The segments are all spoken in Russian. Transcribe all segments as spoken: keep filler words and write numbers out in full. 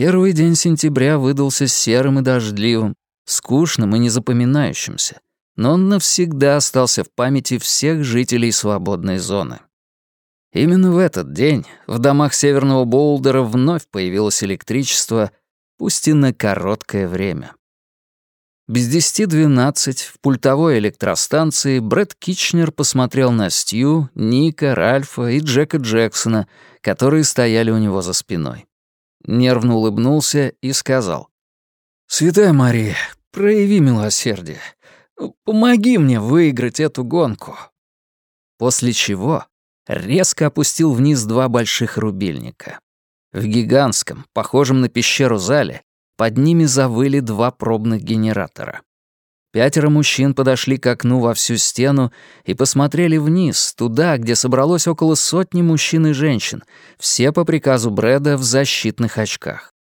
Первый день сентября выдался серым и дождливым, скучным и незапоминающимся, но он навсегда остался в памяти всех жителей свободной зоны. Именно в этот день в домах Северного Боулдера вновь появилось электричество, пусть и на короткое время. Без десяти двенадцать в пультовой электростанции Брэд Китчнер посмотрел на Стью, Ника, Ральфа и Джека Джексона, которые стояли у него за спиной. Нервно улыбнулся и сказал: «Святая Мария, прояви милосердие. Помоги мне выиграть эту гонку». После чего резко опустил вниз два больших рубильника. В гигантском, похожем на пещеру зале, под ними завыли два пробных генератора. Пятеро мужчин подошли к окну во всю стену и посмотрели вниз, туда, где собралось около сотни мужчин и женщин, все по приказу Брэда в защитных очках.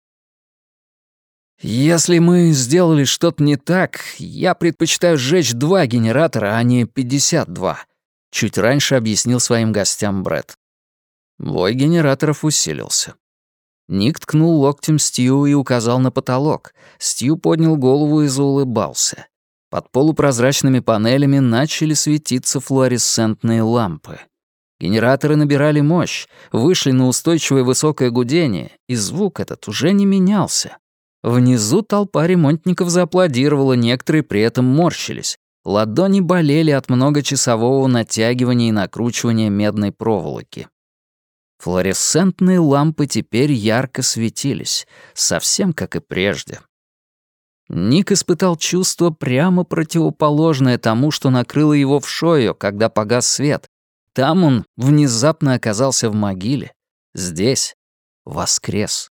«Если мы сделали что-то не так, я предпочитаю сжечь два генератора, а не пятьдесят два», чуть раньше объяснил своим гостям Брэд. Вой генераторов усилился. Ник ткнул локтем Стью и указал на потолок. Стью поднял голову и заулыбался. Под полупрозрачными панелями начали светиться флуоресцентные лампы. Генераторы набирали мощь, вышли на устойчивое высокое гудение, и звук этот уже не менялся. Внизу толпа ремонтников зааплодировала, некоторые при этом морщились. Ладони болели от многочасового натягивания и накручивания медной проволоки. Флуоресцентные лампы теперь ярко светились, совсем как и прежде. Ник испытал чувство прямо противоположное тому, что накрыло его в Шойо, когда погас свет. Там он внезапно оказался в могиле. Здесь воскрес.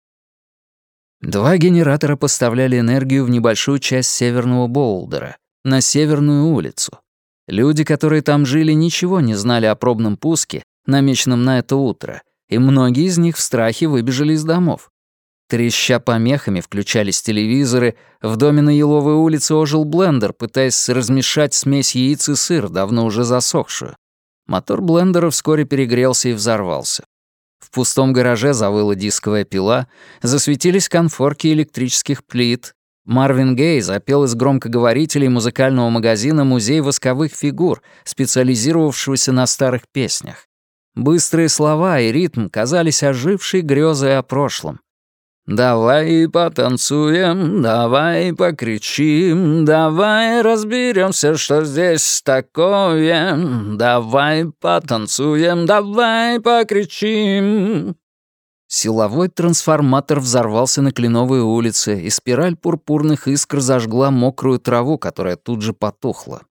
Два генератора поставляли энергию в небольшую часть Северного Боулдера, на Северную улицу. Люди, которые там жили, ничего не знали о пробном пуске, намеченном на это утро, и многие из них в страхе выбежали из домов. Треща помехами включались телевизоры, в доме на Еловой улице ожил блендер, пытаясь размешать смесь яиц и сыр, давно уже засохшую. Мотор блендера вскоре перегрелся и взорвался. В пустом гараже завыла дисковая пила, засветились конфорки электрических плит. Марвин Гей запел из громкоговорителей музыкального магазина «Музей восковых фигур», специализировавшегося на старых песнях. Быстрые слова и ритм казались ожившей грезой о прошлом. «Давай потанцуем, давай покричим, давай разберемся, что здесь такое. Давай потанцуем, давай покричим». Силовой трансформатор взорвался на Кленовой улице, и спираль пурпурных искр зажгла мокрую траву, которая тут же потухла.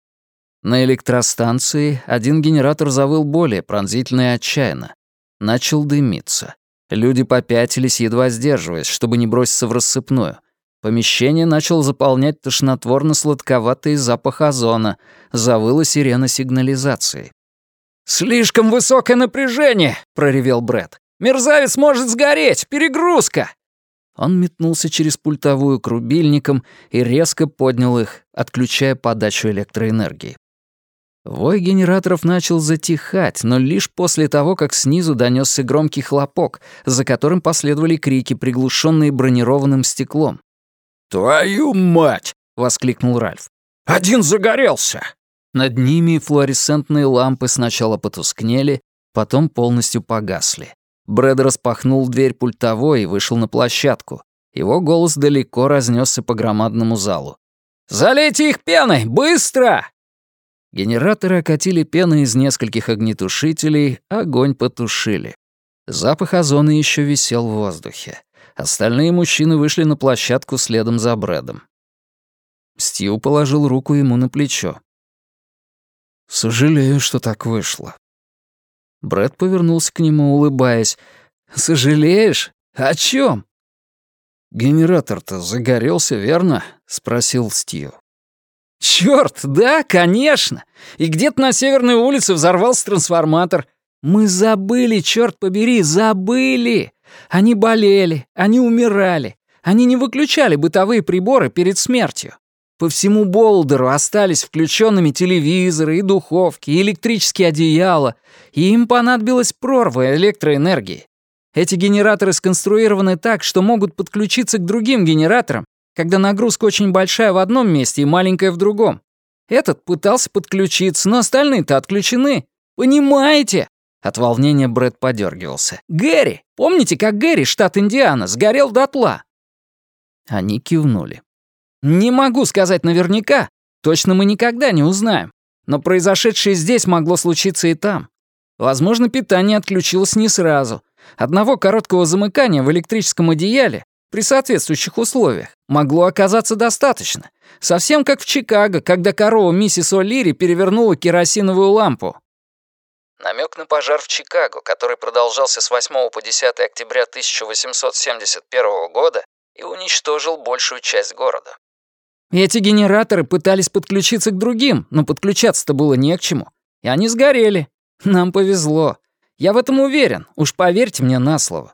На электростанции один генератор завыл более пронзительно и отчаянно. Начал дымиться. Люди попятились, едва сдерживаясь, чтобы не броситься в рассыпную. Помещение начал заполнять тошнотворно-сладковатый запах озона. Завыла сирена сигнализации. «Слишком высокое напряжение!» — проревел Брэд. «Мерзавец может сгореть! Перегрузка!» Он метнулся через пультовую к рубильникам и резко поднял их, отключая подачу электроэнергии. Вой генераторов начал затихать, но лишь после того, как снизу донёсся громкий хлопок, за которым последовали крики, приглушенные бронированным стеклом. «Твою мать!» — воскликнул Ральф. «Один загорелся!» Над ними флуоресцентные лампы сначала потускнели, потом полностью погасли. Брэд распахнул дверь пультовой и вышел на площадку. Его голос далеко разнесся по громадному залу. «Залейте их пеной! Быстро!» Генераторы окатили пеной из нескольких огнетушителей, огонь потушили. Запах озона еще висел в воздухе. Остальные мужчины вышли на площадку следом за Брэдом. Стью положил руку ему на плечо. «Сожалею, что так вышло». Брэд повернулся к нему, улыбаясь. «Сожалеешь? О чем?» «Генератор-то загорелся, верно?» — спросил Стью. «Чёрт, да, конечно! И где-то на Северной улице взорвался трансформатор. Мы забыли, чёрт побери, забыли! Они болели, они умирали, они не выключали бытовые приборы перед смертью. По всему Боулдеру остались включенными телевизоры и духовки, и электрические одеяла, и им понадобилась прорва электроэнергии. Эти генераторы сконструированы так, что могут подключиться к другим генераторам, когда нагрузка очень большая в одном месте и маленькая в другом. Этот пытался подключиться, но остальные-то отключены. Понимаете?» От волнения Брэд подергивался. «Гэри! Помните, как Гэри, штат Индиана, сгорел дотла?» Они кивнули. «Не могу сказать наверняка. Точно мы никогда не узнаем. Но произошедшее здесь могло случиться и там. Возможно, питание отключилось не сразу. Одного короткого замыкания в электрическом одеяле при соответствующих условиях могло оказаться достаточно. Совсем как в Чикаго, когда корова миссис О'Лири перевернула керосиновую лампу». Намек на пожар в Чикаго, который продолжался с восьмого по десятое октября тысяча восемьсот семьдесят первого года и уничтожил большую часть города. Эти генераторы пытались подключиться к другим, но подключаться-то было не к чему. И они сгорели. Нам повезло. Я в этом уверен, уж поверьте мне на слово.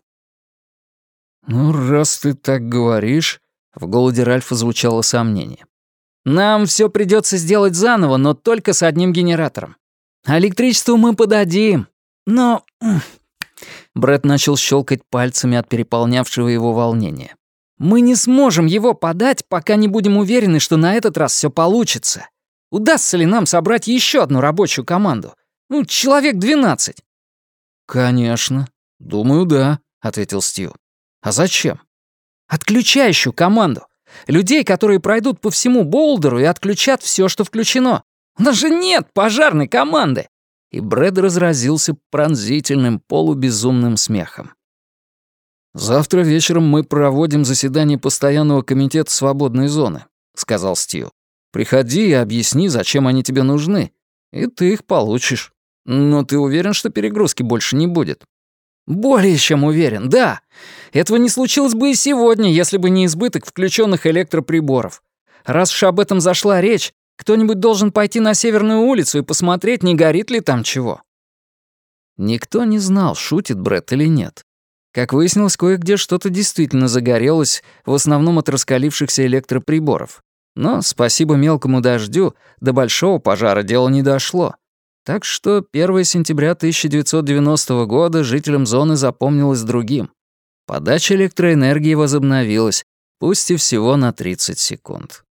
«Ну, раз ты так говоришь...» — в голосе Ральфа звучало сомнение. «Нам все придется сделать заново, но только с одним генератором. А электричество мы подадим. Но...» Брэд начал щелкать пальцами от переполнявшего его волнения. «Мы не сможем его подать, пока не будем уверены, что на этот раз все получится. Удастся ли нам собрать еще одну рабочую команду? Ну, человек двенадцать». «Конечно. Думаю, да», — ответил Стью. «А зачем?» «Отключающую команду. Людей, которые пройдут по всему Боулдеру и отключат все, что включено. У нас же нет пожарной команды!» И Брэд разразился пронзительным, полубезумным смехом. «Завтра вечером мы проводим заседание постоянного комитета свободной зоны», — сказал Стью. «Приходи и объясни, зачем они тебе нужны, и ты их получишь. Но ты уверен, что перегрузки больше не будет?» «Более чем уверен, да. Этого не случилось бы и сегодня, если бы не избыток включенных электроприборов. Раз уж об этом зашла речь, кто-нибудь должен пойти на Северную улицу и посмотреть, не горит ли там чего». Никто не знал, шутит Брэд или нет. Как выяснилось, кое-где что-то действительно загорелось, в основном от раскалившихся электроприборов. Но, спасибо мелкому дождю, до большого пожара дело не дошло. Так что первое сентября тысяча девятьсот девяностого года жителям зоны запомнилось другим. Подача электроэнергии возобновилась, пусть и всего на тридцать секунд.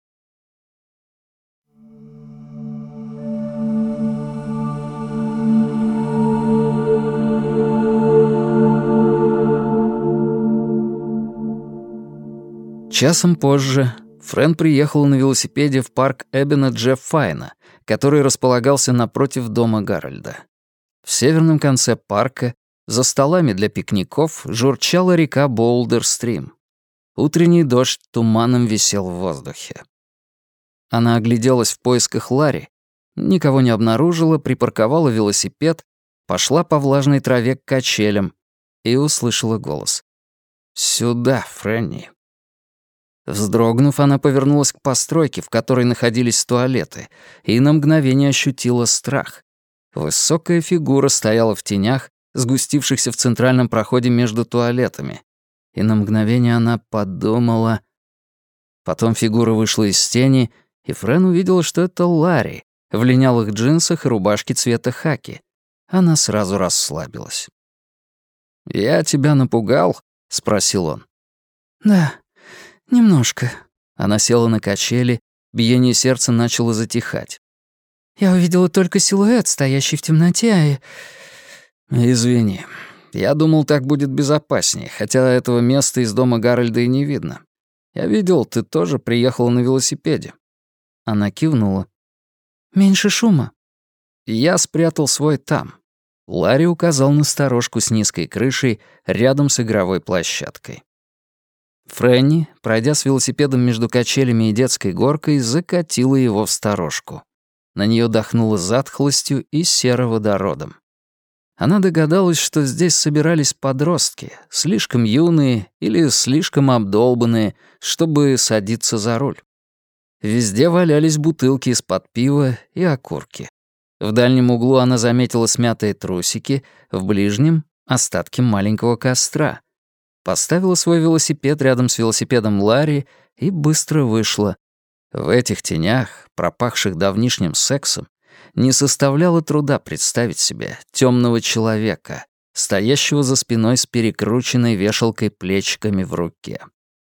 Часом позже Фрэн приехал на велосипеде в парк Эбена Джефф Файна, который располагался напротив дома Гарольда. В северном конце парка, за столами для пикников, журчала река Боулдер-стрим. Утренний дождь туманом висел в воздухе. Она огляделась в поисках Ларри, никого не обнаружила, припарковала велосипед, пошла по влажной траве к качелям и услышала голос. «Сюда, Фрэнни». Вздрогнув, она повернулась к постройке, в которой находились туалеты, и на мгновение ощутила страх. Высокая фигура стояла в тенях, сгустившихся в центральном проходе между туалетами. И на мгновение она подумала... Потом фигура вышла из тени, и Фрэн увидела, что это Ларри, в линялых джинсах и рубашке цвета хаки. Она сразу расслабилась. «Я тебя напугал?» — спросил он. «Да, немножко». Она села на качели, биение сердца начало затихать. «Я увидела только силуэт, стоящий в темноте, и...» «Извини. Я думал, так будет безопаснее, хотя этого места из дома Гарольда и не видно. Я видел, ты тоже приехала на велосипеде». Она кивнула. «Меньше шума». «Я спрятал свой там». Ларри указал на сторожку с низкой крышей рядом с игровой площадкой. Фрэнни, пройдя с велосипедом между качелями и детской горкой, закатила его в сторожку. На нее дохнуло затхлостью и сероводородом. Она догадалась, что здесь собирались подростки, слишком юные или слишком обдолбанные, чтобы садиться за руль. Везде валялись бутылки из-под пива и окурки. В дальнем углу она заметила смятые трусики, в ближнем — остатки маленького костра. Поставила свой велосипед рядом с велосипедом Ларри и быстро вышла. В этих тенях, пропахших давнишним сексом, не составляло труда представить себе темного человека, стоящего за спиной с перекрученной вешалкой плечиками в руке.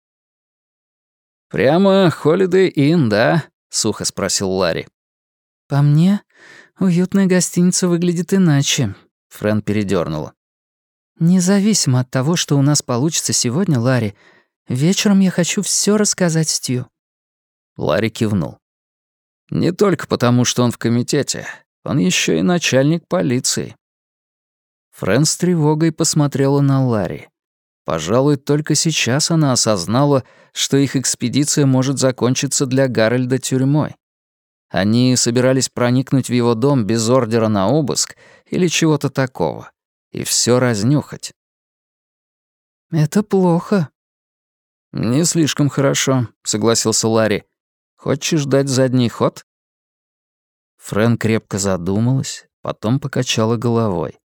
«Прямо Holiday Inn, да?» — сухо спросил Ларри. «По мне, уютная гостиница выглядит иначе», — Фрэн передёрнула. «Независимо от того, что у нас получится сегодня, Ларри, вечером я хочу всё рассказать Стью». Ларри кивнул. «Не только потому, что он в комитете. Он ещё и начальник полиции». Фрэн с тревогой посмотрела на Ларри. Пожалуй, только сейчас она осознала, что их экспедиция может закончиться для Гарольда тюрьмой. Они собирались проникнуть в его дом без ордера на обыск или чего-то такого, и всё разнюхать. «Это плохо». «Не слишком хорошо», — согласился Ларри. «Хочешь дать задний ход?» Фрэн крепко задумалась, потом покачала головой.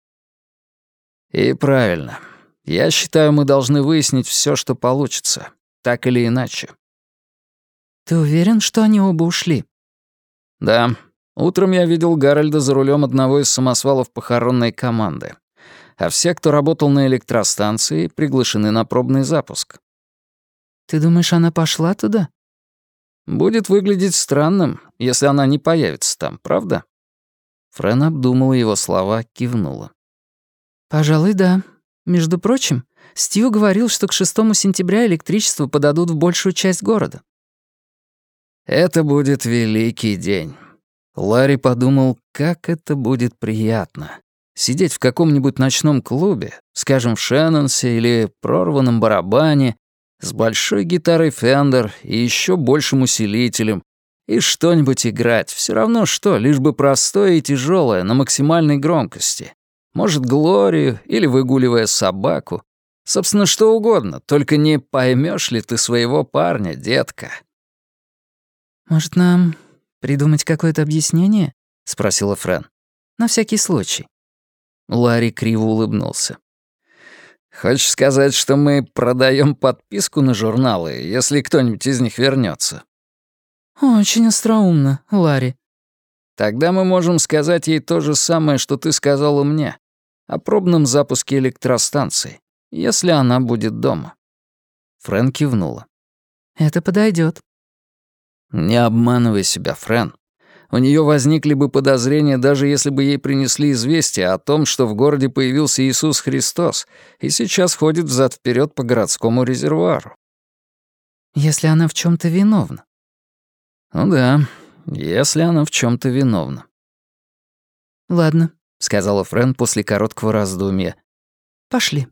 «И правильно. Я считаю, мы должны выяснить всё, что получится, так или иначе». «Ты уверен, что они оба ушли?» «Да. Утром я видел Гарольда за рулем одного из самосвалов похоронной команды. А все, кто работал на электростанции, приглашены на пробный запуск». «Ты думаешь, она пошла туда?» «Будет выглядеть странным, если она не появится там, правда?» Фрэн обдумала его слова, кивнула. «Пожалуй, да. Между прочим, Стью говорил, что к шестому сентября электричество подадут в большую часть города». «Это будет великий день». Ларри подумал, как это будет приятно. Сидеть в каком-нибудь ночном клубе, скажем, в Шеннонсе или прорванном барабане, с большой гитарой Fender и еще большим усилителем, и что-нибудь играть, все равно что, лишь бы простое и тяжелое на максимальной громкости. Может, Глорию или выгуливая собаку. Собственно, что угодно, только не поймешь ли ты своего парня, детка. «Может, нам придумать какое-то объяснение?» — спросила Фрэн. «На всякий случай». Ларри криво улыбнулся. «Хочешь сказать, что мы продаем подписку на журналы, если кто-нибудь из них вернется? «Очень остроумно, Ларри». «Тогда мы можем сказать ей то же самое, что ты сказала мне, о пробном запуске электростанции, если она будет дома». Фрэн кивнула. «Это подойдет. «Не обманывай себя, Фрэн. У нее возникли бы подозрения, даже если бы ей принесли известие о том, что в городе появился Иисус Христос и сейчас ходит взад-вперед по городскому резервуару». «Если она в чем то виновна». «Ну да, если она в чем то виновна». «Ладно», — сказала Фрэн после короткого раздумья. «Пошли».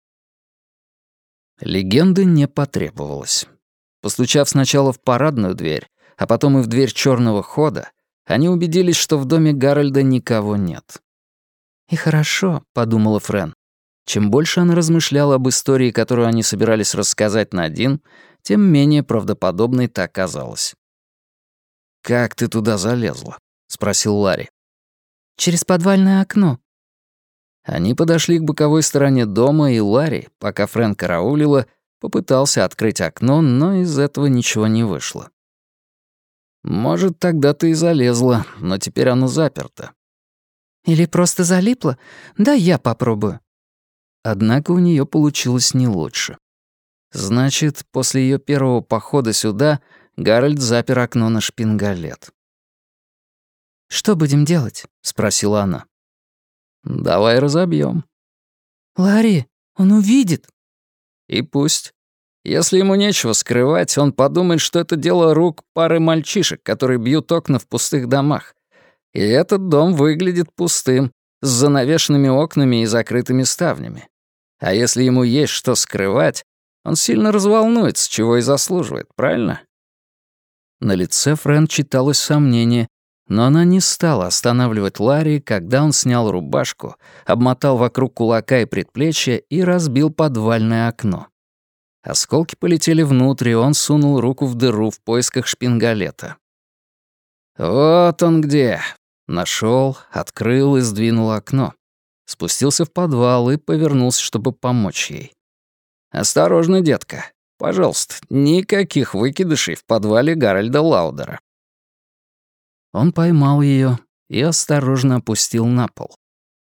Легенды не потребовалось. Постучав сначала в парадную дверь, а потом и в дверь черного хода, они убедились, что в доме Гарольда никого нет. «И хорошо», — подумала Фрэн. Чем больше она размышляла об истории, которую они собирались рассказать на один, тем менее правдоподобной та оказалась. «Как ты туда залезла?» — спросил Ларри. «Через подвальное окно». Они подошли к боковой стороне дома, и Ларри, пока Фрэн караулила, попытался открыть окно, но из этого ничего не вышло. «Может, тогда ты и залезла, но теперь оно заперто». «Или просто залипла? Да я попробую». Однако у нее получилось не лучше. Значит, после ее первого похода сюда Гарольд запер окно на шпингалет. «Что будем делать?» — спросила она. «Давай разобьем». «Ларри, он увидит». «И пусть. Если ему нечего скрывать, он подумает, что это дело рук пары мальчишек, которые бьют окна в пустых домах. И этот дом выглядит пустым, с занавешенными окнами и закрытыми ставнями. А если ему есть что скрывать, он сильно разволнуется, чего и заслуживает, правильно?» На лице Фрэн читалось сомнение, но она не стала останавливать Ларри, когда он снял рубашку, обмотал вокруг кулака и предплечья и разбил подвальное окно. Осколки полетели внутрь, и он сунул руку в дыру в поисках шпингалета. «Вот он где!» Нашел, открыл и сдвинул окно. Спустился в подвал и повернулся, чтобы помочь ей. «Осторожно, детка. Пожалуйста, никаких выкидышей в подвале Гарольда Лаудера». Он поймал ее и осторожно опустил на пол.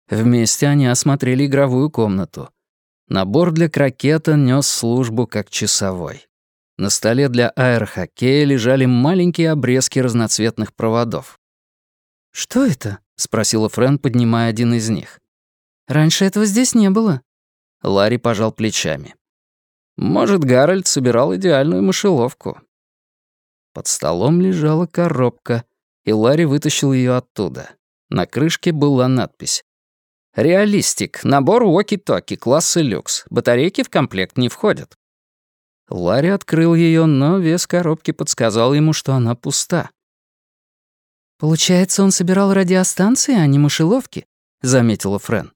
Вместе они осмотрели игровую комнату. Набор для крокета нес службу как часовой. На столе для аэрохоккея лежали маленькие обрезки разноцветных проводов. «Что это?» — спросила Фрэн, поднимая один из них. «Раньше этого здесь не было». Ларри пожал плечами. «Может, Гарольд собирал идеальную мышеловку». Под столом лежала коробка, и Ларри вытащил ее оттуда. На крышке была надпись: «Реалистик. Набор уоки-токи класса люкс. Батарейки в комплект не входят». Ларри открыл ее, но вес коробки подсказал ему, что она пуста. «Получается, он собирал радиостанции, а не мышеловки?» — заметила Фрэн.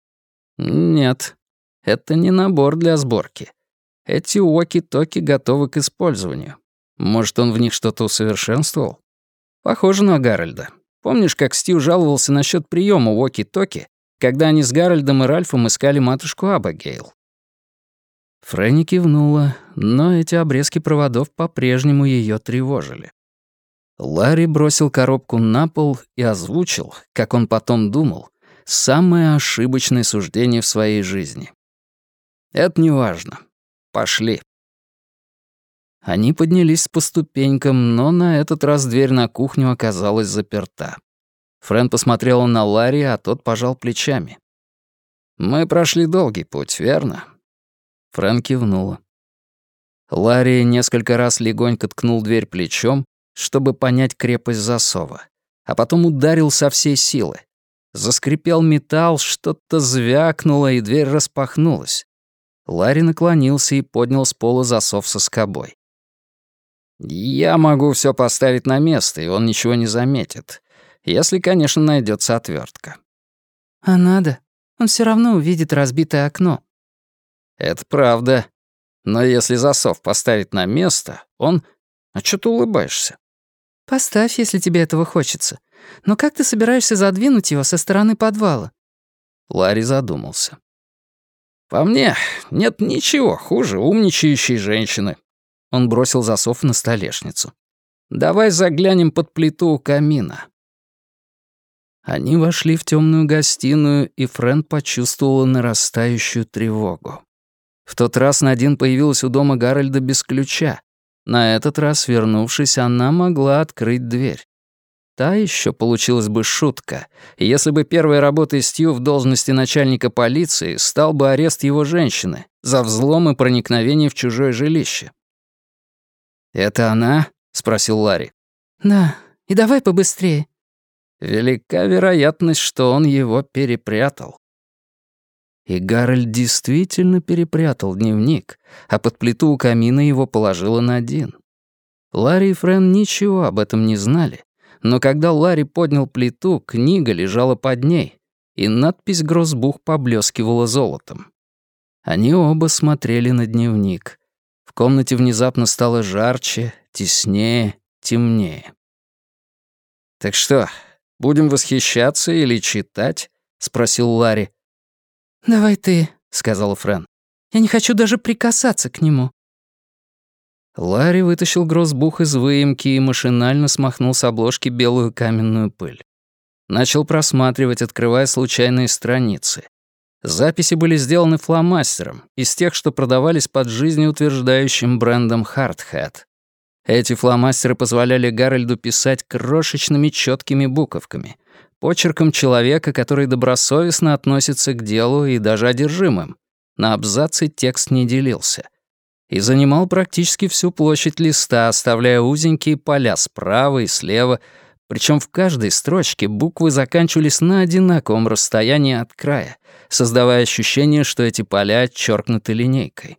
«Нет, это не набор для сборки. Эти уоки-токи готовы к использованию. Может, он в них что-то усовершенствовал? Похоже на Гарольда. Помнишь, как Стив жаловался насчет приема уоки-токи, когда они с Гарольдом и Ральфом искали матушку Абигейл?» Фрэнни кивнула, но эти обрезки проводов по-прежнему ее тревожили. Ларри бросил коробку на пол и озвучил, как он потом думал, самое ошибочное суждение в своей жизни. «Это не важно. Пошли». Они поднялись по ступенькам, но на этот раз дверь на кухню оказалась заперта. Фрэн посмотрела на Ларри, а тот пожал плечами. «Мы прошли долгий путь, верно?» Фрэн кивнула. Ларри несколько раз легонько ткнул дверь плечом, чтобы понять крепость засова, а потом ударил со всей силы. Заскрипел металл, что-то звякнуло, и дверь распахнулась. Ларри наклонился и поднял с пола засов со скобой. «Я могу все поставить на место, и он ничего не заметит. Если, конечно, найдется отвертка». «А надо? Он все равно увидит разбитое окно». «Это правда. Но если засов поставить на место, он... А чё ты улыбаешься?» «Поставь, если тебе этого хочется. Но как ты собираешься задвинуть его со стороны подвала?» Ларри задумался. «По мне, нет ничего хуже умничающей женщины». Он бросил засов на столешницу. «Давай заглянем под плиту у камина». Они вошли в темную гостиную, и Фрэн почувствовала нарастающую тревогу. В тот раз Надин появилась у дома Гарольда без ключа. На этот раз, вернувшись, она могла открыть дверь. Та еще получилась бы шутка, если бы первой работой Стью в должности начальника полиции стал бы арест его женщины за взлом и проникновение в чужое жилище. «Это она?» — спросил Ларри. «Да, и давай побыстрее». Велика вероятность, что он его перепрятал. И Гарольд действительно перепрятал дневник, а под плиту у камина его положила Надин. Ларри и Фрэн ничего об этом не знали, но когда Ларри поднял плиту, книга лежала под ней, и надпись «Грозбух» поблескивала золотом. Они оба смотрели на дневник. В комнате внезапно стало жарче, теснее, темнее. «Так что, будем восхищаться или читать?» — спросил Ларри. «Давай ты», — сказала Фрэн. «Я не хочу даже прикасаться к нему». Ларри вытащил грозбух из выемки и машинально смахнул с обложки белую каменную пыль. Начал просматривать, открывая случайные страницы. Записи были сделаны фломастером, из тех, что продавались под жизнеутверждающим брендом Hardhat. Эти фломастеры позволяли Гарольду писать крошечными четкими буковками, почерком человека, который добросовестно относится к делу и даже одержимым. На абзацы текст не делился. И занимал практически всю площадь листа, оставляя узенькие поля справа и слева, причем в каждой строчке буквы заканчивались на одинаковом расстоянии от края, создавая ощущение, что эти поля отчеркнуты линейкой.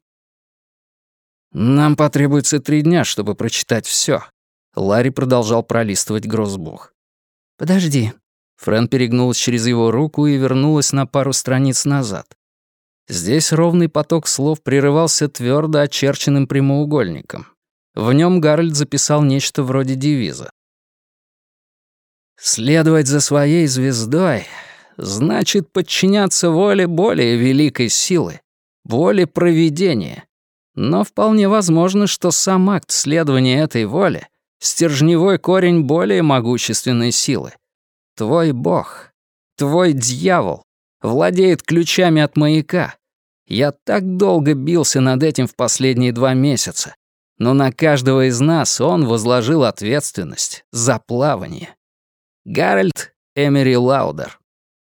«Нам потребуется три дня, чтобы прочитать все. Ларри продолжал пролистывать грозбух. «Подожди». Фрэн перегнулась через его руку и вернулась на пару страниц назад. Здесь ровный поток слов прерывался твердо очерченным прямоугольником. В нем Гарольд записал нечто вроде девиза. «Следовать за своей звездой значит подчиняться воле более великой силы, воле провидения. Но вполне возможно, что сам акт следования этой воле — стержневой корень более могущественной силы. Твой бог, твой дьявол Владеет ключами от маяка. Я так долго бился над этим в последние два месяца. Но на каждого из нас он возложил ответственность за плавание. Гарольд Эмери Лаудер.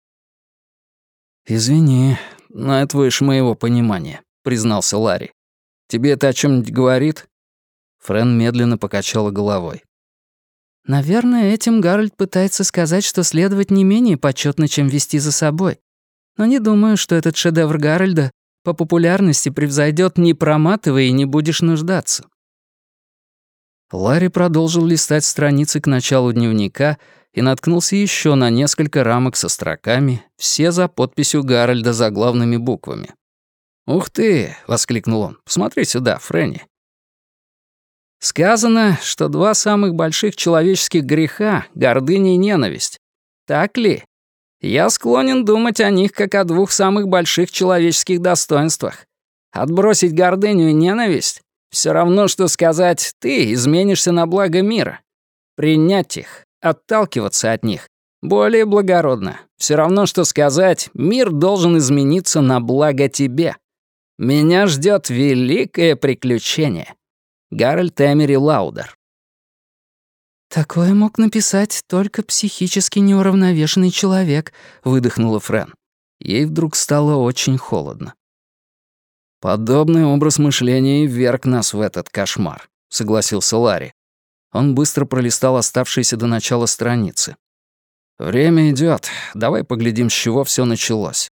«Извини, но это выше моего понимания», — признался Ларри. «Тебе это о чем-нибудь говорит?» Френ медленно покачала головой. «Наверное, этим Гарольд пытается сказать, что следовать не менее почетно, чем вести за собой. Но не думаю, что этот шедевр Гарольда по популярности превзойдет «Не проматывай и не будешь нуждаться». Ларри продолжил листать страницы к началу дневника и наткнулся еще на несколько рамок со строками, все за подписью Гарольда заглавными буквами. «Ух ты!» — воскликнул он. «Посмотри сюда, Фрэнни». Сказано, что два самых больших человеческих греха — гордыня и ненависть. Так ли? Я склонен думать о них как о двух самых больших человеческих достоинствах. Отбросить гордыню и ненависть — все равно, что сказать «ты изменишься на благо мира». Принять их, отталкиваться от них — более благородно. Все равно, что сказать «мир должен измениться на благо тебе». Меня ждет великое приключение. Гарольд Эмери Лаудер. «Такое мог написать только психически неуравновешенный человек», — выдохнула Френ. Ей вдруг стало очень холодно. «Подобный образ мышления и вверг нас в этот кошмар», — согласился Ларри. Он быстро пролистал оставшиеся до начала страницы. «Время идёт. Давай поглядим, с чего всё началось».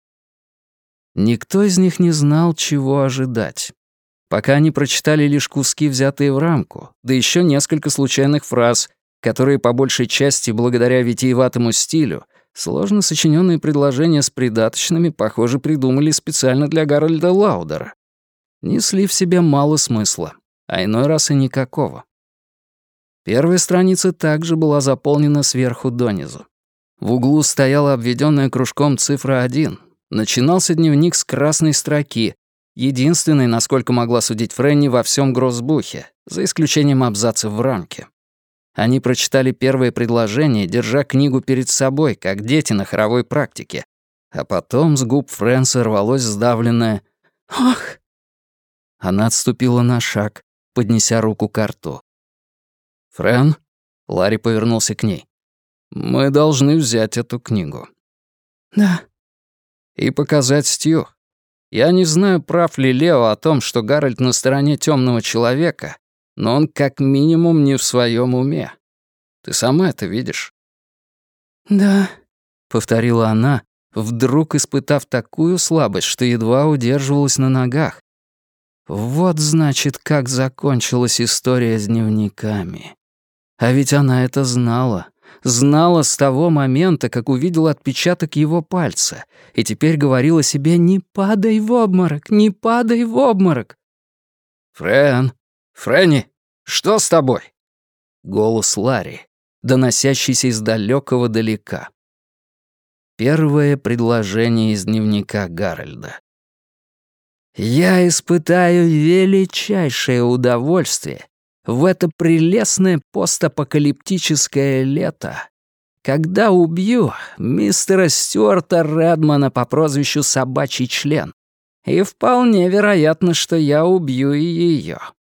Никто из них не знал, чего ожидать. Пока они прочитали лишь куски, взятые в рамку, да ещё несколько случайных фраз, которые по большей части, благодаря витиеватому стилю, сложно сочиненные предложения с придаточными, похоже, придумали специально для Гарольда Лаудера. Несли в себе мало смысла, а иной раз и никакого. Первая страница также была заполнена сверху донизу. В углу стояла обведенная кружком цифра один. Начинался дневник с красной строки, единственной, насколько могла судить Фрэнни, во всем гроссбухе, за исключением абзацев в рамке. Они прочитали первое предложение, держа книгу перед собой, как дети на хоровой практике. А потом с губ Фрэн сорвалось сдавленное «Ах!». Она отступила на шаг, поднеся руку к рту. «Фрэн?» — Ларри повернулся к ней. «Мы должны взять эту книгу». «Да». «И показать Стью. Я не знаю, прав ли Лео о том, что Гарольд на стороне темного человека, но он как минимум не в своем уме. Ты сама это видишь?» «Да», — повторила она, вдруг испытав такую слабость, что едва удерживалась на ногах. Вот, значит, как закончилась история с дневниками. А ведь она это знала. Знала с того момента, как увидела отпечаток его пальца, и теперь говорила себе «Не падай в обморок, не падай в обморок». «Фрэн, Фрэнни, что с тобой?» Голос Ларри, доносящийся из далекого далека. Первое предложение из дневника Гарольда. «Я испытаю величайшее удовольствие в это прелестное постапокалиптическое лето, когда убью мистера Стюарта Редмана по прозвищу Собачий член, и вполне вероятно, что я убью и её.